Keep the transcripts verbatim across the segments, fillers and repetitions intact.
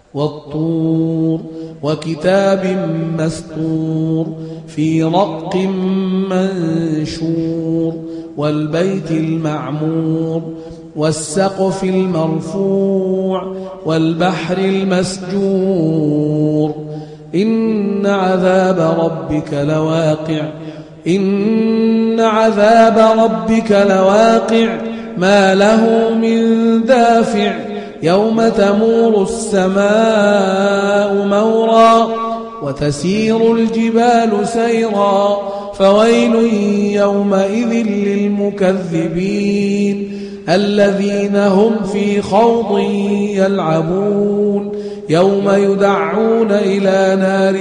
والطور وكتاب مسطور في رق منشور والبيت المعمور والسقف المرفوع والبحر المسجور إن عذاب ربك لواقع إن عذاب ربك لواقع ما له من دافع يوم تمور السماء مورا وتسير الجبال سيرا فويل يومئذ للمكذبين الذين هم في خوض يلعبون يوم يدعون إلى نار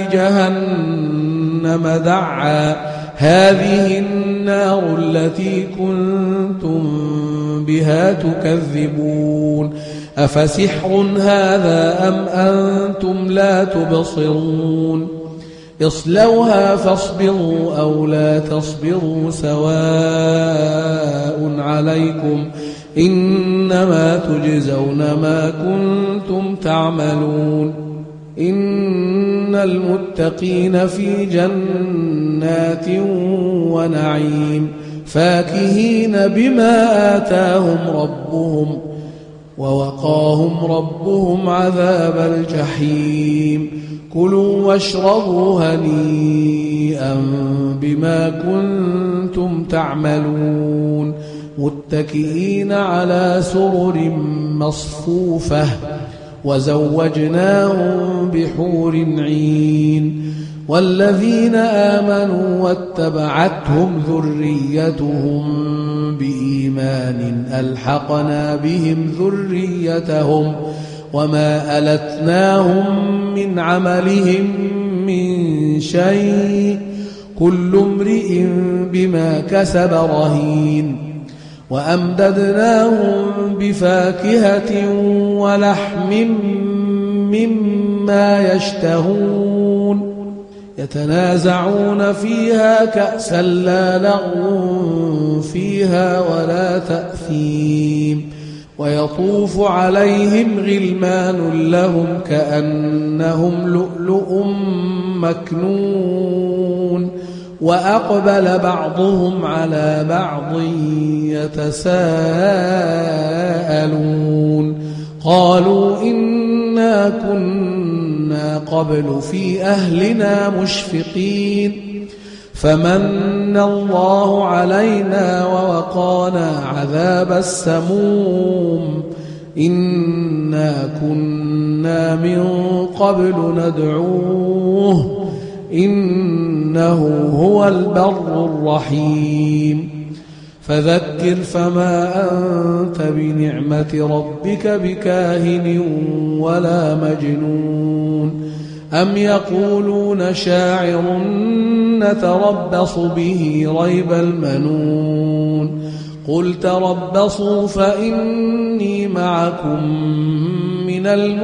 جهنم دعا هذه النار التي كنتم بها تكذبون أفسحر هذا أم أنتم لا تبصرون اصلوها فاصبروا أو لا تصبروا سواء عليكم إنما تجزون ما كنتم تعملون إن المتقين في جنات ونعيم فاكهين بما آتاهم ربهم ووقاهم ربهم عذاب الجحيم كلوا واشربوا هنيئا بما كنتم تعملون متكئين على سرر مصفوفة وزوجناهم بحور عين والذين آمنوا واتبعتهم ذريتهم بإيمان ألحقنا بهم ذريتهم وما ألتناهم من عملهم من شيء كل امرئ بما كسب رهين وأمددناهم بفاكهة ولحم مما يشتهون يتنازعون فيها كأسا لا لغو فيها ولا تأثيم ويطوف عليهم غلمان لهم كأنهم لؤلؤ مكنون وأقبل بعضهم على بعض يتساءلون قالوا إنا كنا قبل في أهلنا مشفقين فمن الله علينا ووقانا عذاب السموم إنا كنا من قبل ندعوه إنه هو البر الرحيم فذكر فما أنت بنعمة ربك بكاهن ولا مجنون أم يقولون شاعر نتربص به ريب المنون قل تربصوا فإني معكم من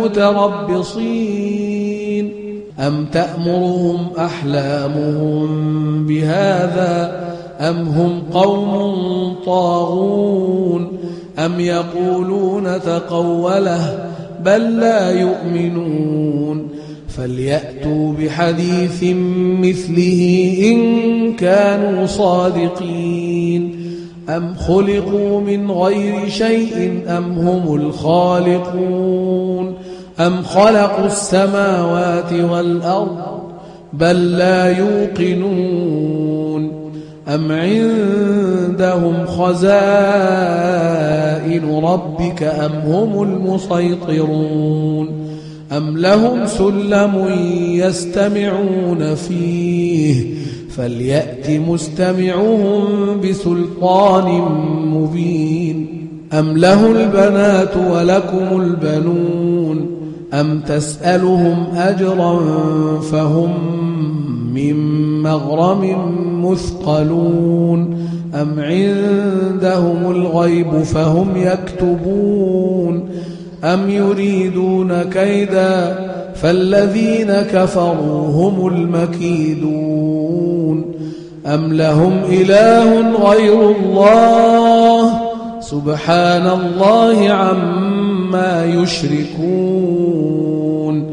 المتربصين أم تأمرهم أحلامهم بهذا أم هم قوم طاغون أم يقولون تقوله بل لا يؤمنون فليأتوا بحديث مثله إن كانوا صادقين أم خلقوا من غير شيء أم هم الخالقون أم خلقوا السماوات والأرض بل لا يوقنون أم عندهم خزائن ربك أم هم المسيطرون أم لهم سلم يستمعون فيه فليأت مستمعهم بسلطان مبين أم له البنات ولكم البنون أم تسألهم أجرا فهم من مغرم مثقلون أم عندهم الغيب فهم يكتبون أم يريدون كيدا فالذين كفروا هم المكيدون أم لهم إله غير الله سبحان الله عما يشركون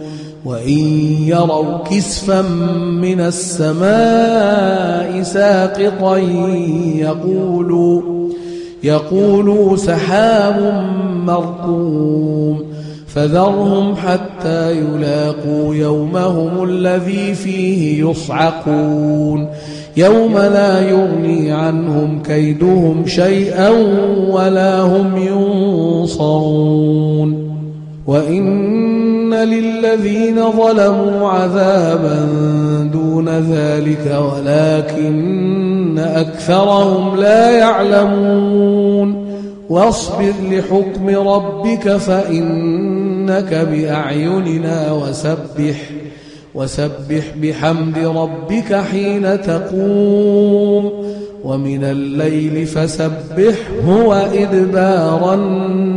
وإن يروا كسفا من السماء ساقطا يقولوا, يقولوا سحاب مركوم فذرهم حتى يلاقوا يومهم الذي فيه يصعقون يوم لا يغني عنهم كيدهم شيئا ولا هم ينصرون وإن للذين ظلموا عذابا دون ذلك ولكن أكثرهم لا يعلمون واصبر لحكم ربك فإنك بأعيننا وسبح وسبح بحمد ربك حين تقوم ومن الليل فسبحه وإدبار النجوم